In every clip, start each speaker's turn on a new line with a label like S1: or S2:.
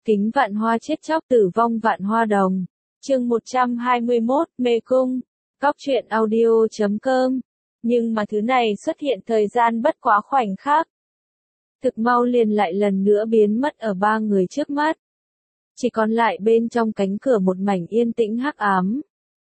S1: Kính vạn hoa chết chóc tử vong vạn hoa đồng. Chương 121, Mê Cung. Cóc truyện audio.com. Nhưng mà thứ này xuất hiện thời gian bất quá khoảnh khắc. Thực mau liền lại lần nữa biến mất ở ba người trước mắt. Chỉ còn lại bên trong cánh cửa một mảnh yên tĩnh hắc ám.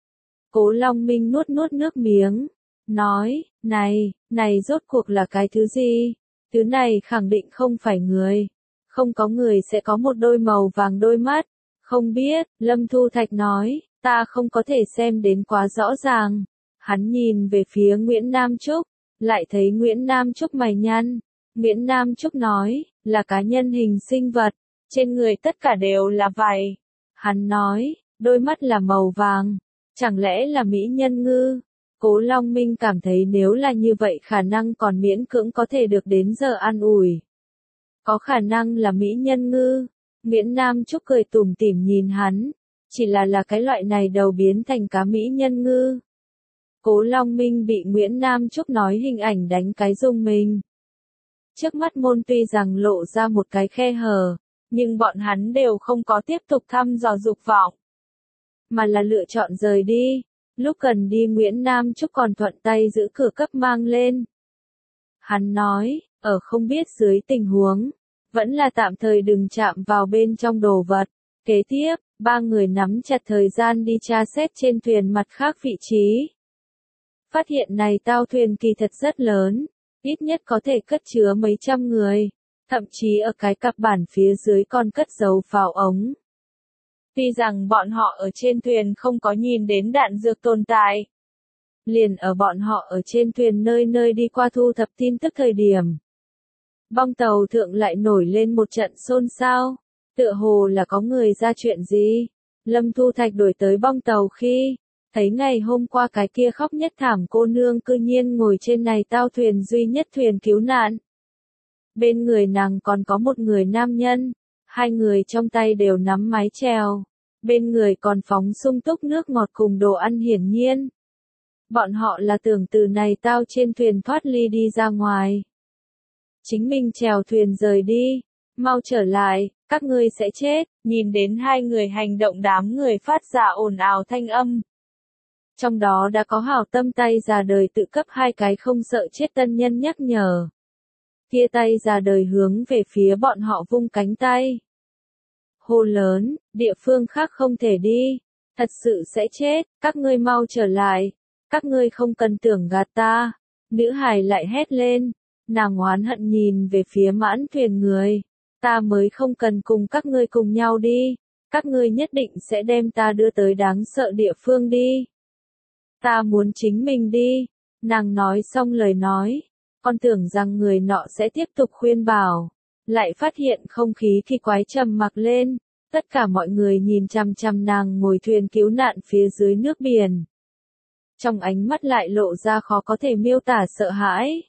S1: Cố Long Minh nuốt nước miếng. Nói, này rốt cuộc là cái thứ gì? Thứ này khẳng định không phải người. Không có người sẽ có một đôi màu vàng đôi mắt. Không biết, Lâm Thu Thạch nói, ta không có thể xem đến quá rõ ràng. Hắn nhìn về phía Nguyễn Nam Trúc, lại thấy Nguyễn Nam Trúc mày nhăn. Nguyễn Nam Trúc nói, là cá nhân hình sinh vật, trên người tất cả đều là vảy. Hắn nói, đôi mắt là màu vàng, chẳng lẽ là mỹ nhân ngư? Cố Long Minh cảm thấy nếu là như vậy khả năng còn miễn cưỡng có thể được đến giờ an ủi. Có khả năng là mỹ nhân ngư. Nguyễn Nam Trúc cười tủm tỉm nhìn hắn, chỉ là cái loại này đầu biến thành cá mỹ nhân ngư. Cố Long Minh bị Nguyễn Nam Trúc nói hình ảnh đánh cái rung mình. Trước mắt môn tuy rằng lộ ra một cái khe hở, nhưng bọn hắn đều không có tiếp tục thăm dò dục vọng, mà là lựa chọn rời đi. Lúc cần đi Nguyễn Nam Trúc còn thuận tay giữ cửa cấp mang lên. Hắn nói, ở không biết dưới tình huống, vẫn là tạm thời đừng chạm vào bên trong đồ vật. Kế tiếp, ba người nắm chặt thời gian đi tra xét trên thuyền mặt khác vị trí. Phát hiện này tao thuyền kỳ thật rất lớn, ít nhất có thể cất chứa mấy trăm người, thậm chí ở cái cặp bản phía dưới còn cất giấu pháo ống. Tuy rằng bọn họ ở trên thuyền không có nhìn đến đạn dược tồn tại, liền ở bọn họ ở trên thuyền nơi nơi đi qua thu thập tin tức thời điểm. Bong tàu thượng lại nổi lên một trận xôn xao, tựa hồ là có người ra chuyện gì. Lâm Thu Thạch đổi tới bong tàu khi, thấy ngày hôm qua cái kia khóc nhất thảm cô nương cư nhiên ngồi trên này tao thuyền duy nhất thuyền cứu nạn. Bên người nàng còn có một người nam nhân, hai người trong tay đều nắm mái chèo, bên người còn phóng sung túc nước ngọt cùng đồ ăn hiển nhiên. Bọn họ là tưởng từ này tao trên thuyền thoát ly đi ra ngoài. Chính mình chèo thuyền rời đi, mau trở lại, các ngươi sẽ chết. Nhìn đến hai người hành động đám người phát ra ồn ào thanh âm. Trong đó đã có hảo tâm tay già đời tự cấp hai cái không sợ chết tân nhân nhắc nhở. Kia tay già đời hướng về phía bọn họ vung cánh tay. Hô lớn, địa phương khác không thể đi, thật sự sẽ chết, các ngươi mau trở lại, các ngươi không cần tưởng gạt ta. Nữ hài lại hét lên, nàng oán hận nhìn về phía mãn thuyền người, ta mới không cần cùng các ngươi cùng nhau đi, các ngươi nhất định sẽ đem ta đưa tới đáng sợ địa phương đi. Ta muốn chính mình đi. Nàng nói xong lời nói, con tưởng rằng người nọ sẽ tiếp tục khuyên bảo, lại phát hiện không khí kỳ quái trầm mặc lên, tất cả mọi người nhìn chằm chằm nàng ngồi thuyền cứu nạn phía dưới nước biển. Trong ánh mắt lại lộ ra khó có thể miêu tả sợ hãi.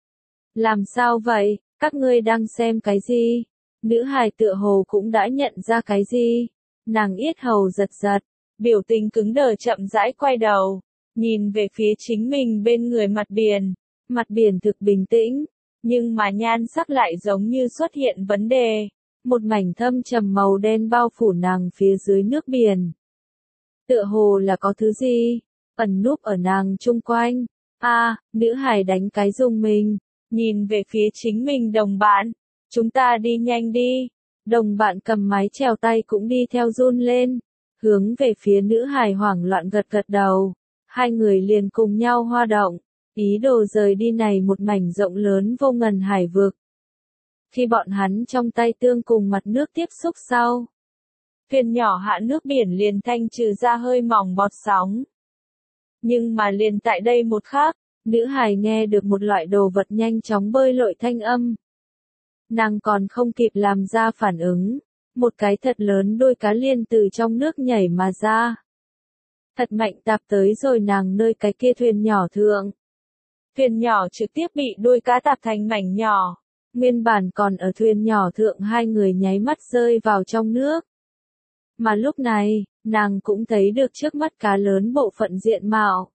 S1: Làm sao vậy, các ngươi đang xem cái gì? Nữ hài tựa hồ cũng đã nhận ra cái gì. Nàng yết hầu giật giật, biểu tình cứng đờ chậm rãi quay đầu, nhìn về phía chính mình bên người mặt biển. Mặt biển thực bình tĩnh, nhưng mà nhan sắc lại giống như xuất hiện vấn đề. Một mảnh thâm trầm màu đen bao phủ nàng phía dưới nước biển. Tựa hồ là có thứ gì ẩn núp ở nàng chung quanh. Nữ hài đánh cái rung mình, nhìn về phía chính mình đồng bạn. Chúng ta đi nhanh đi. Đồng bạn cầm mái chèo tay cũng đi theo run lên, hướng về phía nữ hài hoảng loạn gật gật đầu. Hai người liền cùng nhau hoa động, ý đồ rời đi này một mảnh rộng lớn vô ngần hải vực. Khi bọn hắn trong tay tương cùng mặt nước tiếp xúc sau, thuyền nhỏ hạ nước biển liền thanh trừ ra hơi mỏng bọt sóng. Nhưng mà liền tại đây một khắc, nữ hài nghe được một loại đồ vật nhanh chóng bơi lội thanh âm. Nàng còn không kịp làm ra phản ứng, một cái thật lớn đuôi cá liền từ trong nước nhảy mà ra. Thật mạnh tạp tới rồi nàng nơi cái kia thuyền nhỏ thượng. Thuyền nhỏ trực tiếp bị đuôi cá tạp thành mảnh nhỏ. Nguyên bản còn ở thuyền nhỏ thượng hai người nháy mắt rơi vào trong nước. Mà lúc này, nàng cũng thấy được trước mắt cá lớn bộ phận diện mạo.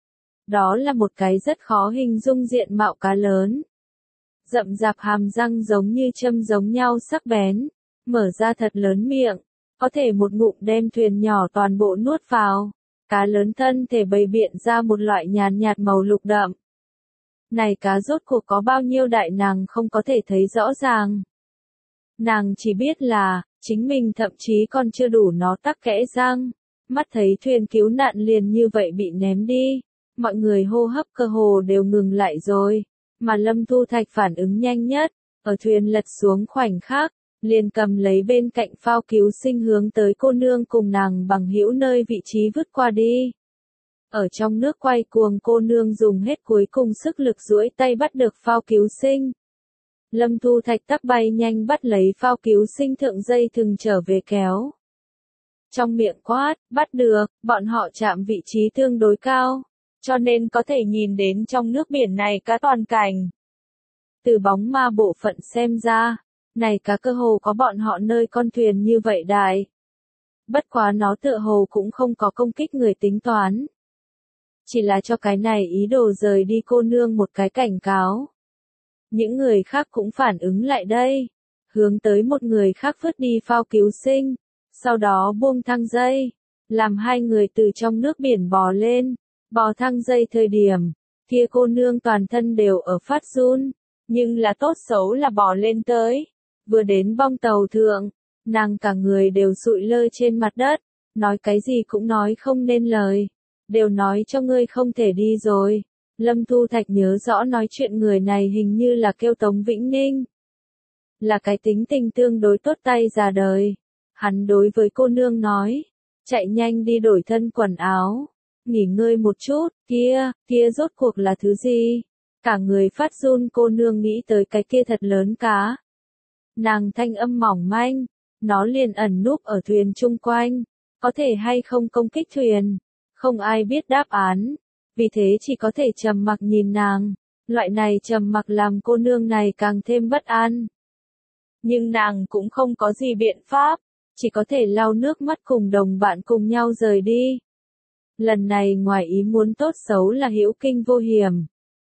S1: Đó là một cái rất khó hình dung diện mạo cá lớn. Rậm rạp hàm răng giống như châm giống nhau sắc bén, mở ra thật lớn miệng, có thể một ngụm đem thuyền nhỏ toàn bộ nuốt vào. Cá lớn thân thể bày biện ra một loại nhàn nhạt màu lục đậm. Này cá rốt cuộc có bao nhiêu đại nàng không có thể thấy rõ ràng. Nàng chỉ biết là, chính mình thậm chí còn chưa đủ nó tắc kẽ răng. Mắt thấy thuyền cứu nạn liền như vậy bị ném đi. Mọi người hô hấp cơ hồ đều ngừng lại rồi. Mà Lâm Thu Thạch phản ứng nhanh nhất, ở thuyền lật xuống khoảnh khắc, liền cầm lấy bên cạnh phao cứu sinh hướng tới cô nương cùng nàng bằng hữu nơi vị trí vứt qua đi. Ở trong nước quay cuồng cô nương dùng hết cuối cùng sức lực duỗi tay bắt được phao cứu sinh. Lâm Thu Thạch tắc bay nhanh bắt lấy phao cứu sinh thượng dây thừng trở về kéo. Trong miệng quát, bắt được, bọn họ chạm vị trí tương đối cao, cho nên có thể nhìn đến trong nước biển này cá toàn cảnh. Từ bóng ma bộ phận xem ra, này cá cơ hồ có bọn họ nơi con thuyền như vậy đại. Bất quá nó tựa hồ cũng không có công kích người tính toán. Chỉ là cho cái này ý đồ rời đi cô nương một cái cảnh cáo. Những người khác cũng phản ứng lại đây, hướng tới một người khác vứt đi phao cứu sinh, sau đó buông thăng dây, làm hai người từ trong nước biển bò lên, bò thăng dây thời điểm, kia cô nương toàn thân đều ở phát run, nhưng là tốt xấu là bò lên tới, vừa đến bong tàu thượng, nàng cả người đều sụi lơ trên mặt đất, nói cái gì cũng nói không nên lời, đều nói cho ngươi không thể đi rồi. Lâm Thu Thạch nhớ rõ nói chuyện người này hình như là kêu Tống Vĩnh Ninh. Là cái tính tình tương đối tốt tay già đời. Hắn đối với cô nương nói, chạy nhanh đi đổi thân quần áo, nghỉ ngơi một chút, kia rốt cuộc là thứ gì? Cả người phát run cô nương nghĩ tới cái kia thật lớn cá. Nàng thanh âm mỏng manh, nó liền ẩn núp ở thuyền chung quanh, có thể hay không công kích thuyền, không ai biết đáp án. Vì thế chỉ có thể trầm mặc nhìn nàng, loại này trầm mặc làm cô nương này càng thêm bất an. Nhưng nàng cũng không có gì biện pháp, chỉ có thể lau nước mắt cùng đồng bạn cùng nhau rời đi. Lần này ngoài ý muốn tốt xấu là hữu kinh vô hiểm.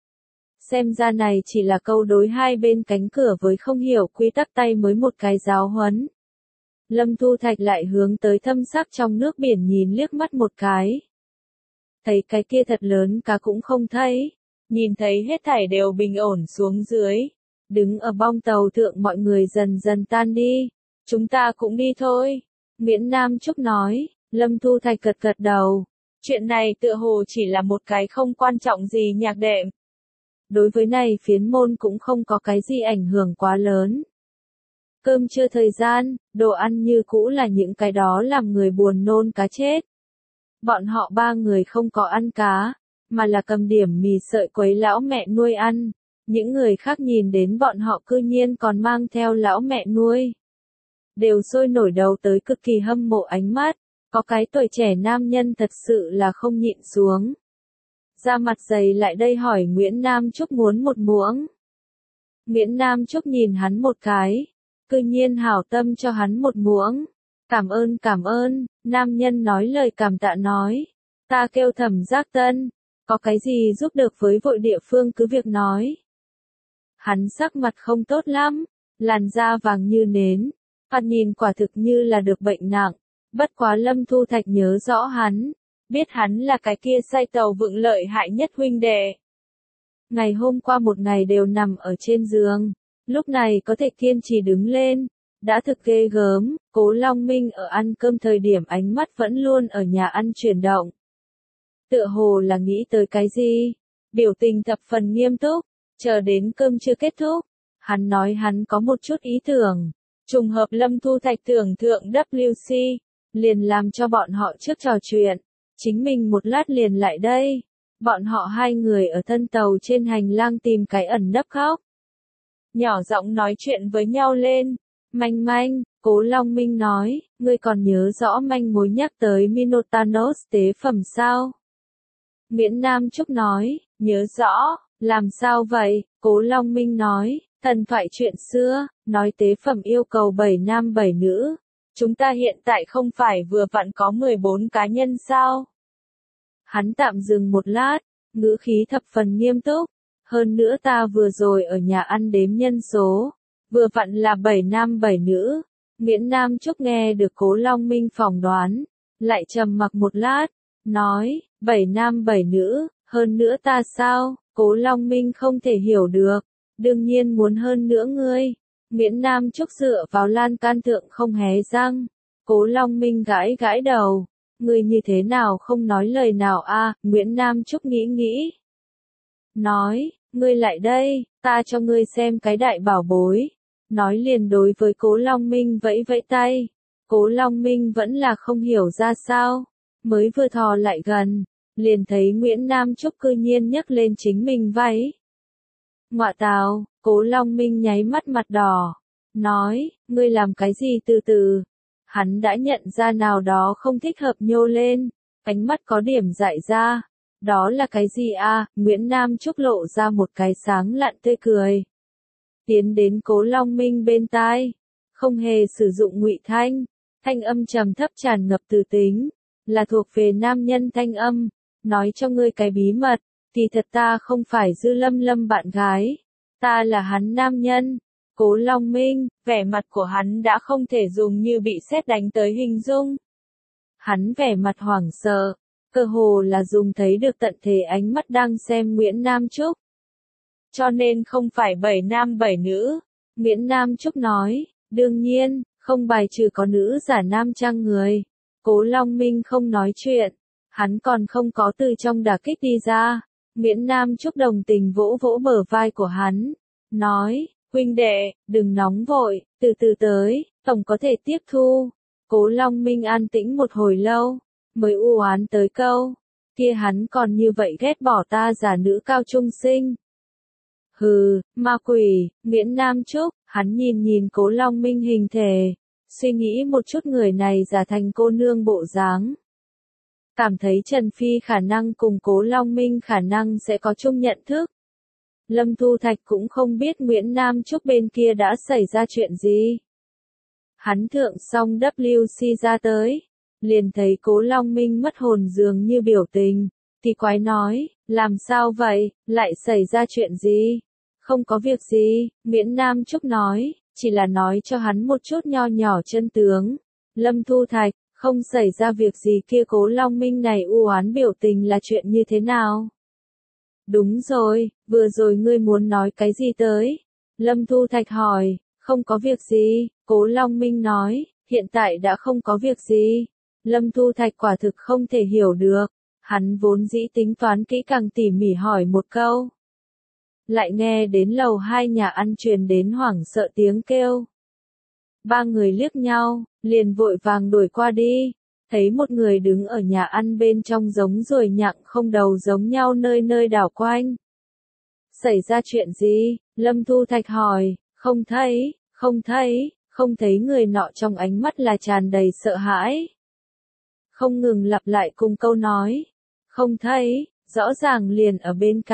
S1: Xem ra này chỉ là câu đối hai bên cánh cửa với không hiểu quy tắc tay mới một cái giáo huấn. Lâm Thu Thạch lại hướng tới thâm sắc trong nước biển nhìn liếc mắt một cái. Thấy cái kia thật lớn cá cũng không thấy, nhìn thấy hết thảy đều bình ổn xuống dưới, đứng ở bong tàu thượng mọi người dần dần tan đi, chúng ta cũng đi thôi, Miễn Nam Trúc nói, Lâm Thu Thạch gật gật đầu, chuyện này tựa hồ chỉ là một cái không quan trọng gì nhạc đệm. Đối với này phiến môn cũng không có cái gì ảnh hưởng quá lớn. Cơm trưa thời gian, đồ ăn như cũ là những cái đó làm người buồn nôn cá chết. Bọn họ ba người không có ăn cá, mà là cầm điểm mì sợi quấy lão mẹ nuôi ăn. Những người khác nhìn đến bọn họ cư nhiên còn mang theo lão mẹ nuôi. Đều sôi nổi đầu tới cực kỳ hâm mộ ánh mắt, có cái tuổi trẻ nam nhân thật sự là không nhịn xuống. Ra mặt dày lại đây hỏi Nguyễn Nam Trúc muốn một muỗng. Nguyễn Nam Trúc nhìn hắn một cái, cư nhiên hảo tâm cho hắn một muỗng. Cảm ơn, nam nhân nói lời cảm tạ nói. Ta kêu Thẩm Giác Tân, có cái gì giúp được với vội địa phương cứ việc nói. Hắn sắc mặt không tốt lắm, làn da vàng như nến, mặt nhìn quả thực như là được bệnh nặng. Bất quá Lâm Thu Thạch nhớ rõ hắn, biết hắn là cái kia say tàu vựng lợi hại nhất huynh đệ. Ngày hôm qua một ngày đều nằm ở trên giường, lúc này có thể kiên trì đứng lên, đã thực ghê gớm. Cố Long Minh ở ăn cơm thời điểm ánh mắt vẫn luôn ở nhà ăn chuyển động. Tựa hồ là nghĩ tới cái gì, biểu tình thập phần nghiêm túc, chờ đến cơm chưa kết thúc, hắn nói hắn có một chút ý tưởng, trùng hợp Lâm Thu Thạch tưởng thượng WC, liền làm cho bọn họ trước trò chuyện, chính mình một lát liền lại đây. Bọn họ hai người ở thân tàu trên hành lang tìm cái ẩn nấp khóc. Nhỏ giọng nói chuyện với nhau lên. Manh, Cố Long Minh nói, ngươi còn nhớ rõ manh mối nhắc tới Minotanos tế phẩm sao? Miễn Nam Trúc nói, nhớ rõ, làm sao vậy? Cố Long Minh nói, thần thoại chuyện xưa, nói tế phẩm yêu cầu 7 nam 7 nữ. Chúng ta hiện tại không phải vừa vặn có 14 cá nhân sao? Hắn tạm dừng một lát, ngữ khí thập phần nghiêm túc. Hơn nữa ta vừa rồi ở nhà ăn đếm nhân số, vừa vặn là 7 nam 7 nữ. Nguyễn Nam Trúc nghe được Cố Long Minh phỏng đoán, lại trầm mặc một lát, nói, 7 nam 7 nữ, hơn nữa ta sao? Cố Long Minh không thể hiểu được, đương nhiên muốn hơn nữa ngươi. Nguyễn Nam Trúc dựa vào lan can thượng không hé răng. Cố Long Minh gãi gãi đầu, ngươi như thế nào không nói lời nào a? Nguyễn Nam Trúc nghĩ nghĩ, nói, ngươi lại đây, ta cho ngươi xem cái đại bảo bối. Nói liền đối với Cố Long Minh vẫy vẫy tay. Cố Long Minh vẫn là không hiểu ra sao, mới vừa thò lại gần, liền thấy Nguyễn Nam Trúc cư nhiên nhấc lên chính mình váy. Ngọa tào, Cố Long Minh nháy mắt mặt đỏ, nói, ngươi làm cái gì từ từ. Hắn đã nhận ra nào đó không thích hợp nhô lên, ánh mắt có điểm dại ra. Đó là cái gì a? Nguyễn Nam Trúc lộ ra một cái sáng lạn tươi cười. Tiến đến Cố Long Minh bên tai, không hề sử dụng ngụy thanh, thanh âm trầm thấp tràn ngập từ tính, là thuộc về nam nhân thanh âm, nói cho ngươi cái bí mật, thì thật ta không phải Dư Lâm Lâm bạn gái, ta là hắn nam nhân. Cố Long Minh, vẻ mặt của hắn đã không thể dùng như bị sét đánh tới hình dung. Hắn vẻ mặt hoảng sợ, cơ hồ là dùng thấy được tận thể ánh mắt đang xem Nguyễn Nam Trúc. Cho nên không phải 7 nam 7 nữ, Nguyễn Nam Trúc nói, đương nhiên, không bài trừ có nữ giả nam trang người. Cố Long Minh không nói chuyện, hắn còn không có từ trong đả kích đi ra. Nguyễn Nam Trúc đồng tình vỗ vỗ bờ vai của hắn, nói, huynh đệ, đừng nóng vội, từ từ tới, tổng có thể tiếp thu. Cố Long Minh an tĩnh một hồi lâu, mới u oán tới câu, kia hắn còn như vậy ghét bỏ ta giả nữ cao trung sinh. Hừ, ma quỷ, Nguyễn Nam Trúc, hắn nhìn nhìn Cố Long Minh hình thể, suy nghĩ một chút người này giả thành cô nương bộ dáng. Cảm thấy Trần Phi khả năng cùng Cố Long Minh khả năng sẽ có chung nhận thức. Lâm Thu Thạch cũng không biết Nguyễn Nam Trúc bên kia đã xảy ra chuyện gì. Hắn thượng xong WC ra tới, liền thấy Cố Long Minh mất hồn dường như biểu tình, thì quái nói, làm sao vậy, lại xảy ra chuyện gì? Không có việc gì, Nguyễn Nam Trúc nói, chỉ là nói cho hắn một chút nho nhỏ chân tướng. Lâm Thu Thạch, không xảy ra việc gì kia. Cố Long Minh này u oán biểu tình là chuyện như thế nào? Đúng rồi, vừa rồi ngươi muốn nói cái gì tới? Lâm Thu Thạch hỏi, không có việc gì, Cố Long Minh nói, hiện tại đã không có việc gì. Lâm Thu Thạch quả thực không thể hiểu được, hắn vốn dĩ tính toán kỹ càng tỉ mỉ hỏi một câu. Lại nghe đến lầu 2 nhà ăn truyền đến hoảng sợ tiếng kêu. Ba người liếc nhau, liền vội vàng đuổi qua đi, thấy một người đứng ở nhà ăn bên trong giống ruồi nhặng không đầu giống nhau nơi nơi đảo quanh. Xảy ra chuyện gì? Lâm Thu Thạch hỏi, không thấy, không thấy người nọ trong ánh mắt là tràn đầy sợ hãi. Không ngừng lặp lại cùng câu nói, không thấy, rõ ràng liền ở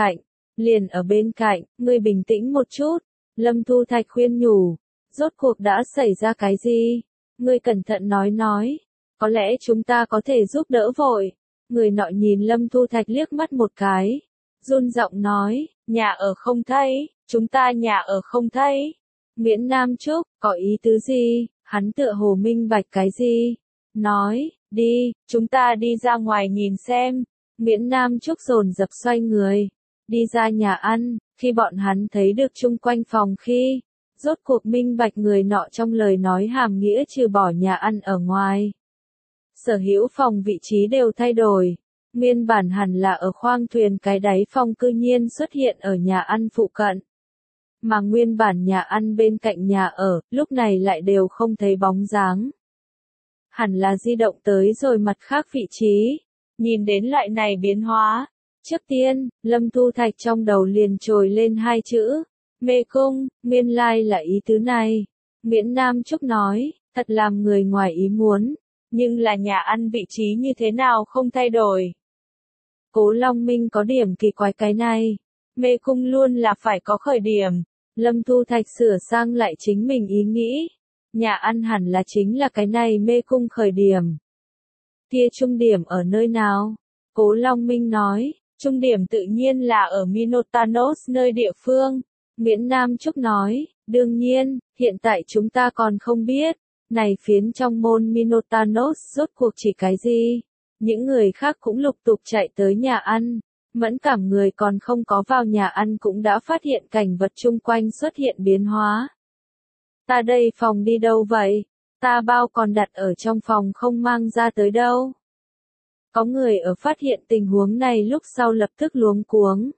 S1: bên cạnh, ngươi bình tĩnh một chút. Lâm Thu Thạch khuyên nhủ, rốt cuộc đã xảy ra cái gì? Ngươi cẩn thận nói, có lẽ chúng ta có thể giúp đỡ vội. Người nọ nhìn Lâm Thu Thạch liếc mắt một cái, run giọng nói, nhà ở không thấy, chúng ta nhà ở không thấy. Nguyễn Nam Trúc, có ý tứ gì? Hắn tựa hồ minh bạch cái gì? Nói, đi, chúng ta đi ra ngoài nhìn xem. Nguyễn Nam Trúc dồn dập xoay người, đi ra nhà ăn, khi bọn hắn thấy được chung quanh phòng khi, rốt cuộc minh bạch người nọ trong lời nói hàm nghĩa trừ bỏ nhà ăn ở ngoài. Sở hữu phòng vị trí đều thay đổi, nguyên bản hẳn là ở khoang thuyền cái đáy phòng cư nhiên xuất hiện ở nhà ăn phụ cận. Mà nguyên bản nhà ăn bên cạnh nhà ở, lúc này lại đều không thấy bóng dáng. Hẳn là di động tới rồi mặt khác vị trí, nhìn đến loại này biến hóa. Trước tiên, Lâm Thu Thạch trong đầu liền trồi lên hai chữ, mê cung, nguyên lai là ý tứ này. Nguyễn Nam Trúc nói, thật làm người ngoài ý muốn, nhưng là nhà ăn vị trí như thế nào không thay đổi. Cố Long Minh có điểm kỳ quái cái này, mê cung luôn là phải có khởi điểm. Lâm Thu Thạch sửa sang lại chính mình ý nghĩ, nhà ăn hẳn là chính là cái này mê cung khởi điểm. Kia trung điểm ở nơi nào? Cố Long Minh nói, trung điểm tự nhiên là ở Minotanos nơi địa phương. Nguyễn Nam Trúc nói, đương nhiên, hiện tại chúng ta còn không biết, Này phiến trong môn Minotanos rốt cuộc chỉ cái gì? Những người khác cũng lục tục chạy tới nhà ăn. Mẫn Cảm người còn không có vào nhà ăn cũng đã phát hiện cảnh vật chung quanh xuất hiện biến hóa. Ta đây phòng đi đâu vậy? Ta bao còn đặt ở trong phòng không mang ra tới đâu. Có người ở phát hiện tình huống này lúc sau lập tức luống cuống.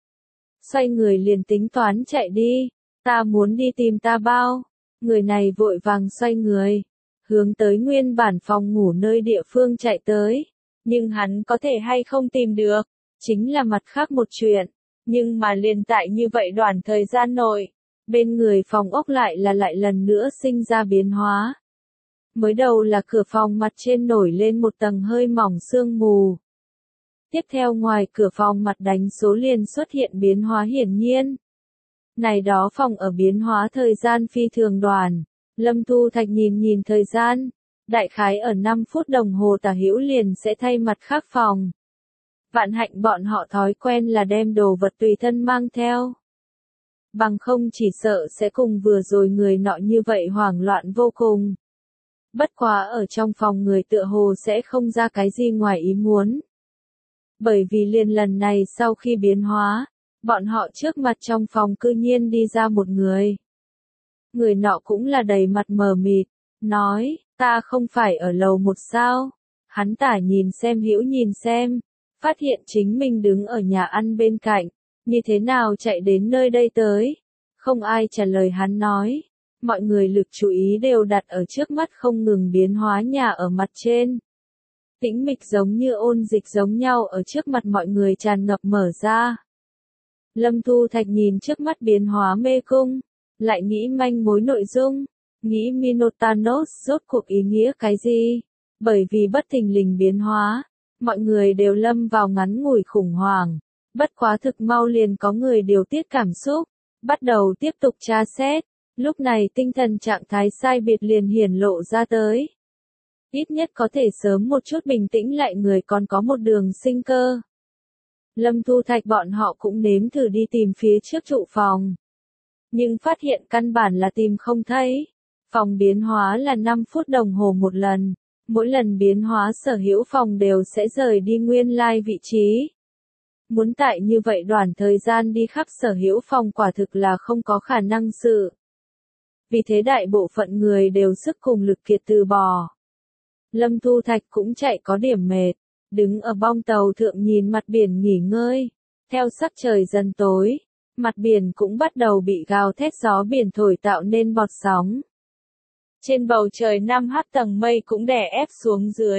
S1: Xoay người liền tính toán chạy đi. Ta muốn đi tìm ta bao. Người này vội vàng xoay người. Hướng tới nguyên bản phòng ngủ nơi địa phương chạy tới. Nhưng hắn có thể hay không tìm được. Chính là mặt khác một chuyện. Nhưng mà liền tại như vậy đoạn thời gian nội. Bên người phòng ốc lại lần nữa sinh ra biến hóa. Mới đầu là cửa phòng mặt trên nổi lên một tầng hơi mỏng sương mù. Tiếp theo ngoài cửa phòng mặt đánh số liền xuất hiện biến hóa hiển nhiên. Này đó phòng ở biến hóa thời gian phi thường đoàn. Lâm Thu Thạch nhìn thời gian. Đại khái ở 5 phút đồng hồ tả hữu liền sẽ thay mặt khác phòng. Vạn hạnh bọn họ thói quen là đem đồ vật tùy thân mang theo. Bằng không chỉ sợ sẽ cùng vừa rồi người nọ như vậy hoảng loạn vô cùng. Bất quá ở trong phòng người tựa hồ sẽ không ra cái gì ngoài ý muốn. Bởi vì liền lần này sau khi biến hóa, bọn họ trước mặt trong phòng cư nhiên đi ra một người. Người nọ cũng là đầy mặt mờ mịt, nói, ta không phải ở lầu 1 sao? Hắn tả nhìn xem hữu nhìn xem, phát hiện chính mình đứng ở nhà ăn bên cạnh, như thế nào chạy đến nơi đây tới? Không ai trả lời hắn nói. Mọi người lực chú ý đều đặt ở trước mắt không ngừng biến hóa nhà ở mặt trên. Tĩnh mịch giống như ôn dịch giống nhau ở trước mặt mọi người tràn ngập mở ra. Lâm Thu Thạch nhìn trước mắt biến hóa mê cung, lại nghĩ manh mối nội dung, nghĩ Minotanos rốt cuộc ý nghĩa cái gì, bởi vì bất thình lình biến hóa, mọi người đều lâm vào ngắn ngủi khủng hoảng, bất quá thực mau liền có người điều tiết cảm xúc, bắt đầu tiếp tục tra xét. Lúc này tinh thần trạng thái sai biệt liền hiển lộ ra tới. Ít nhất có thể sớm một chút bình tĩnh lại người còn có một đường sinh cơ. Lâm Thu Thạch bọn họ cũng nếm thử đi tìm phía trước trụ phòng. Nhưng phát hiện căn bản là tìm không thấy. Phòng biến hóa là 5 phút đồng hồ một lần. Mỗi lần biến hóa sở hữu phòng đều sẽ rời đi nguyên lai vị trí. Muốn tại như vậy đoạn thời gian đi khắp sở hữu phòng quả thực là không có khả năng sự. Vì thế đại bộ phận người đều sức cùng lực kiệt từ bỏ. Lâm Thu Thạch cũng chạy có điểm mệt, đứng ở bong tàu thượng nhìn mặt biển nghỉ ngơi. Theo sắc trời dần tối, mặt biển cũng bắt đầu bị gào thét gió biển thổi tạo nên bọt sóng. Trên bầu trời 5h tầng mây cũng đè ép xuống dưới.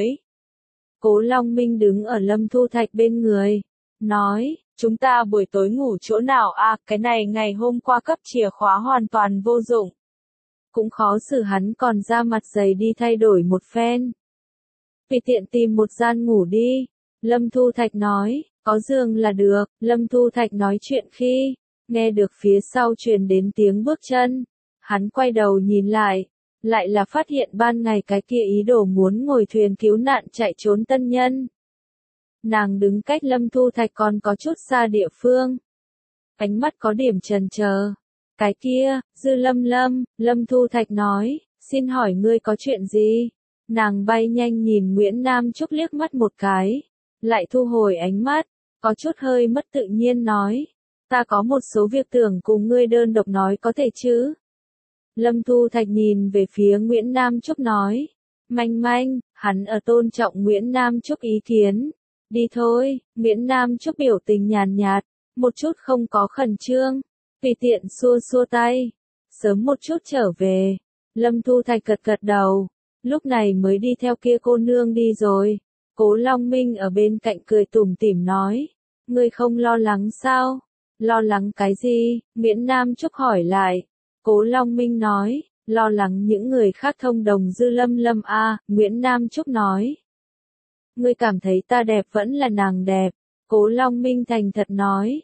S1: Cố Long Minh đứng ở Lâm Thu Thạch bên người, nói, chúng ta buổi tối ngủ chỗ nào à, cái này ngày hôm qua cấp chìa khóa hoàn toàn vô dụng. Cũng khó xử hắn còn ra mặt dày đi thay đổi một phen. Vì tiện tìm một gian ngủ đi. Lâm Thu Thạch nói, có giường là được. Lâm Thu Thạch nói chuyện khi, nghe được phía sau truyền đến tiếng bước chân. Hắn quay đầu nhìn lại là phát hiện ban ngày cái kia ý đồ muốn ngồi thuyền cứu nạn chạy trốn tân nhân. Nàng đứng cách Lâm Thu Thạch còn có chút xa địa phương. Ánh mắt có điểm chần chờ. Cái kia, Dư Lâm, Lâm Thu Thạch nói, xin hỏi ngươi có chuyện gì? Nàng bay nhanh nhìn Nguyễn Nam Trúc liếc mắt một cái, lại thu hồi ánh mắt, có chút hơi mất tự nhiên nói, ta có một số việc tưởng cùng ngươi đơn độc nói có thể chứ? Lâm Thu Thạch nhìn về phía Nguyễn Nam Trúc nói, manh, hắn ở tôn trọng Nguyễn Nam Trúc ý kiến, đi thôi. Nguyễn Nam Trúc biểu tình nhàn nhạt, một chút không có khẩn trương. Tùy tiện xua tay. Sớm một chút trở về. Lâm Thu Thạch gật đầu. Lúc này mới đi theo kia cô nương đi rồi. Cố Long Minh ở bên cạnh cười tủm tỉm nói. Ngươi không lo lắng sao? Lo lắng cái gì? Nguyễn Nam Trúc hỏi lại. Cố Long Minh nói. Lo lắng những người khác thông đồng Dư Lâm a. Nguyễn Nam Trúc nói. Ngươi cảm thấy ta đẹp vẫn là nàng đẹp. Cố Long Minh thành thật nói.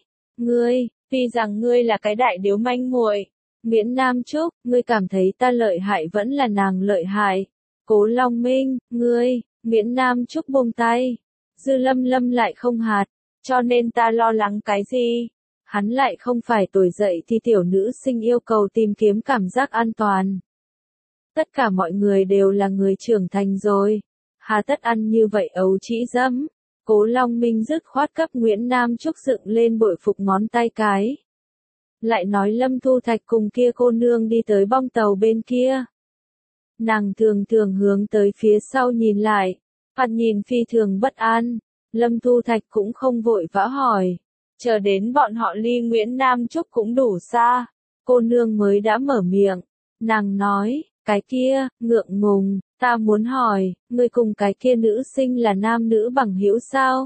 S1: Tuy rằng ngươi là cái đại điếu manh muội. Nguyễn Nam Trúc, ngươi cảm thấy ta lợi hại vẫn là nàng lợi hại. Cố Long Minh, Nguyễn Nam Trúc buông tay. Dư Lâm lại không hạt, cho nên ta lo lắng cái gì? Hắn lại không phải tuổi dậy thì tiểu nữ sinh yêu cầu tìm kiếm cảm giác an toàn. Tất cả mọi người đều là người trưởng thành rồi. Hà tất ăn như vậy ấu trĩ dẫm. Cố Long Minh dứt khoát cấp Nguyễn Nam Trúc dựng lên bội phục ngón tay cái. Lại nói Lâm Thu Thạch cùng kia cô nương đi tới bong tàu bên kia. Nàng thường thường hướng tới phía sau nhìn lại, mặt nhìn phi thường bất an. Lâm Thu Thạch cũng không vội vã hỏi. Chờ đến bọn họ ly Nguyễn Nam Trúc cũng đủ xa. Cô nương mới đã mở miệng. Nàng nói, cái kia, ngượng ngùng, ta muốn hỏi, ngươi cùng cái kia nữ sinh là nam nữ bằng hữu sao?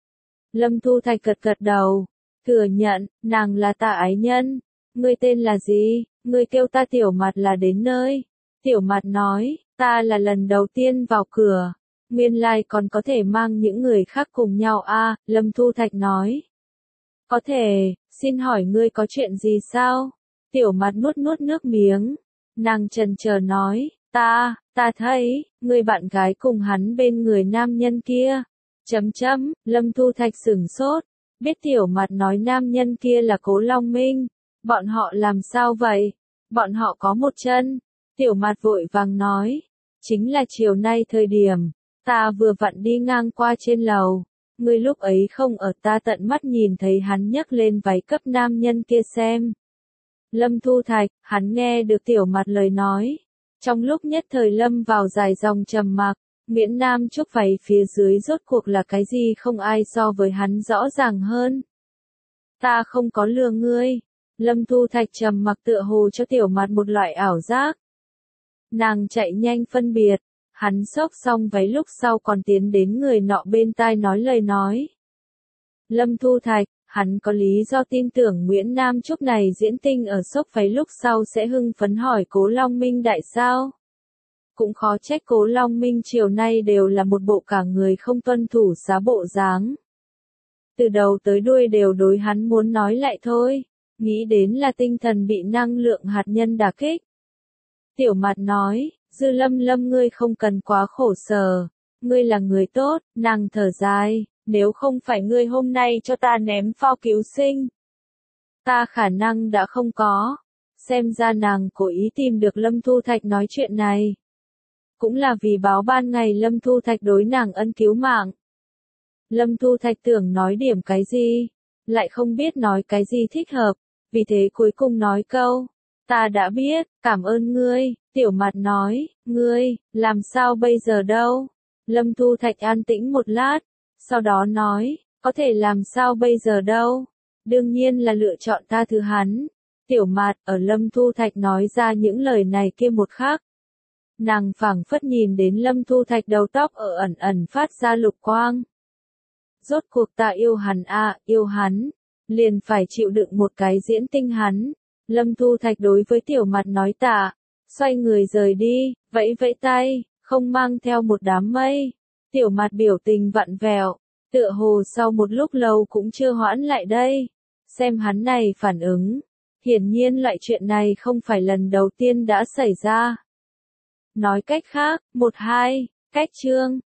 S1: Lâm Thu Thạch gật gật đầu, thừa nhận, nàng là ta ái nhân. Ngươi tên là gì? Ngươi kêu ta Tiểu Mặt là đến nơi. Tiểu Mặt nói, ta là lần đầu tiên vào cửa. Nguyên lai còn có thể mang những người khác cùng nhau a. Lâm Thu Thạch nói. Có thể, xin hỏi ngươi có chuyện gì sao? Tiểu Mặt nuốt nuốt nước miếng. Nàng chần chờ nói, ta thấy, người bạn gái cùng hắn bên người nam nhân kia. Lâm Thu Thạch sửng sốt, biết Tiểu Mặt nói nam nhân kia là Cố Long Minh. Bọn họ làm sao vậy? Bọn họ có một chân. Tiểu Mặt vội vàng nói, chính là chiều nay thời điểm, ta vừa vặn đi ngang qua trên lầu. Ngươi lúc ấy không ở, ta tận mắt nhìn thấy hắn nhấc lên váy cấp nam nhân kia xem. Lâm Thu Thạch, hắn nghe được Tiểu Mặt lời nói. Trong lúc nhất thời lâm vào dài dòng trầm mặc, Nguyễn Nam Trúc váy phía dưới rốt cuộc là cái gì không ai so với hắn rõ ràng hơn. Ta không có lừa ngươi. Lâm Thu Thạch trầm mặc tựa hồ cho Tiểu Mặt một loại ảo giác. Nàng chạy nhanh phân biệt, hắn xốc xong váy lúc sau còn tiến đến người nọ bên tai nói lời nói. Lâm Thu Thạch, hắn có lý do tin tưởng Nguyễn Nam Trúc này diễn tinh ở xốc váy lúc sau sẽ hưng phấn hỏi Cố Long Minh đại sao. Cũng khó trách Cố Long Minh chiều nay đều là một bộ cả người không tuân thủ giá bộ dáng. Từ đầu tới đuôi đều đối hắn muốn nói lại thôi, nghĩ đến là tinh thần bị năng lượng hạt nhân đả kích. Tiểu Mặt nói, Dư Lâm ngươi không cần quá khổ sở, ngươi là người tốt. Nàng thở dài, nếu không phải ngươi hôm nay cho ta ném phao cứu sinh, ta khả năng đã không có. Xem ra nàng cố ý tìm được Lâm Thu Thạch nói chuyện này. Cũng là vì báo ban ngày Lâm Thu Thạch đối nàng ân cứu mạng. Lâm Thu Thạch tưởng nói điểm cái gì, lại không biết nói cái gì thích hợp, vì thế cuối cùng nói câu, ta đã biết, cảm ơn ngươi. Tiểu Mặt nói, ngươi, làm sao bây giờ đâu? Lâm Thu Thạch an tĩnh một lát, sau đó nói, có thể làm sao bây giờ đâu? Đương nhiên là lựa chọn tha thứ hắn. Tiểu Mặt ở Lâm Thu Thạch nói ra những lời này kia một khắc. Nàng phảng phất nhìn đến Lâm Thu Thạch đầu tóc ở ẩn ẩn phát ra lục quang. Rốt cuộc ta yêu hắn yêu hắn, liền phải chịu đựng một cái diễn tinh hắn. Lâm Thu Thạch đối với Tiểu Mặt nói tạ, xoay người rời đi, vẫy vẫy tay, không mang theo một đám mây. Tiểu Mặt biểu tình vặn vẹo, tựa hồ sau một lúc lâu cũng chưa hoãn lại đây. Xem hắn này phản ứng, hiển nhiên loại chuyện này không phải lần đầu tiên đã xảy ra. Nói cách khác, 1-2, cách chương.